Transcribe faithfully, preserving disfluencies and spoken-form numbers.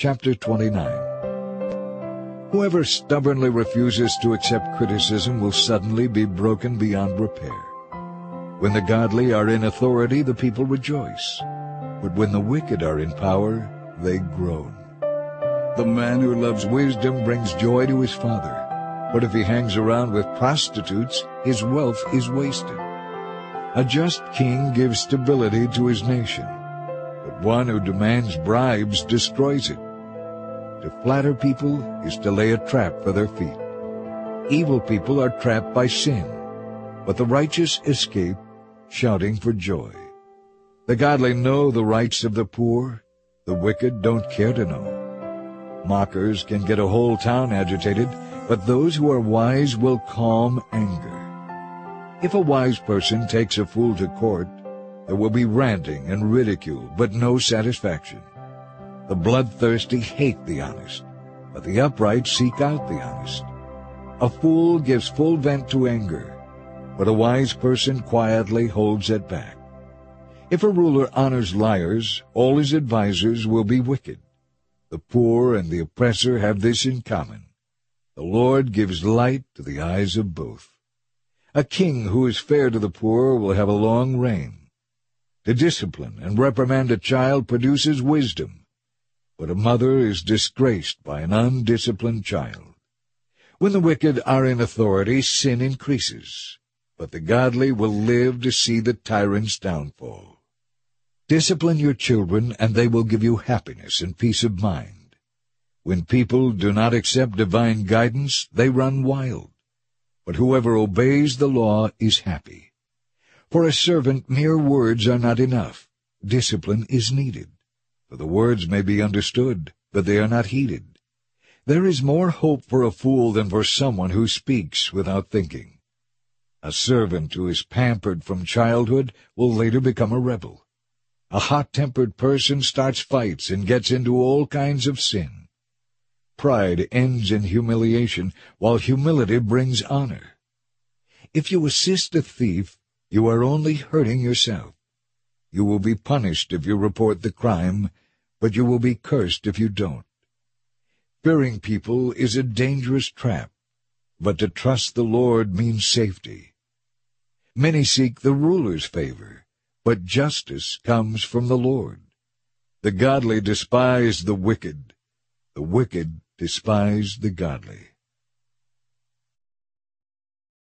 Chapter twenty-nine. Whoever stubbornly refuses to accept criticism will suddenly be broken beyond repair. When the godly are in authority, the people rejoice. But when the wicked are in power, they groan. The man who loves wisdom brings joy to his father. But if he hangs around with prostitutes, his wealth is wasted. A just king gives stability to his nation, but one who demands bribes destroys it. To flatter people is to lay a trap for their feet. Evil people are trapped by sin, but the righteous escape, shouting for joy. The godly know the rights of the poor, the wicked don't care to know. Mockers can get a whole town agitated, but those who are wise will calm anger. If a wise person takes a fool to court, there will be ranting and ridicule, but no satisfaction. The bloodthirsty hate the honest, but the upright seek out the honest. A fool gives full vent to anger, but a wise person quietly holds it back. If a ruler honors liars, all his advisers will be wicked. The poor and the oppressor have this in common: the Lord gives light to the eyes of both. A king who is fair to the poor will have a long reign. To discipline and reprimand a child produces wisdom, but a mother is disgraced by an undisciplined child. When the wicked are in authority, sin increases, but the godly will live to see the tyrant's downfall. Discipline your children, and they will give you happiness and peace of mind. When people do not accept divine guidance, they run wild. But whoever obeys the law is happy. For a servant, mere words are not enough. Discipline is needed. For the words may be understood, but they are not heeded. There is more hope for a fool than for someone who speaks without thinking. A servant who is pampered from childhood will later become a rebel. A hot-tempered person starts fights and gets into all kinds of sin. Pride ends in humiliation, while humility brings honor. If you assist a thief, you are only hurting yourself. You will be punished if you report the crime, but you will be cursed if you don't. Fearing people is a dangerous trap, but to trust the Lord means safety. Many seek the ruler's favor, but justice comes from the Lord. The godly despise the wicked. The wicked despise the godly.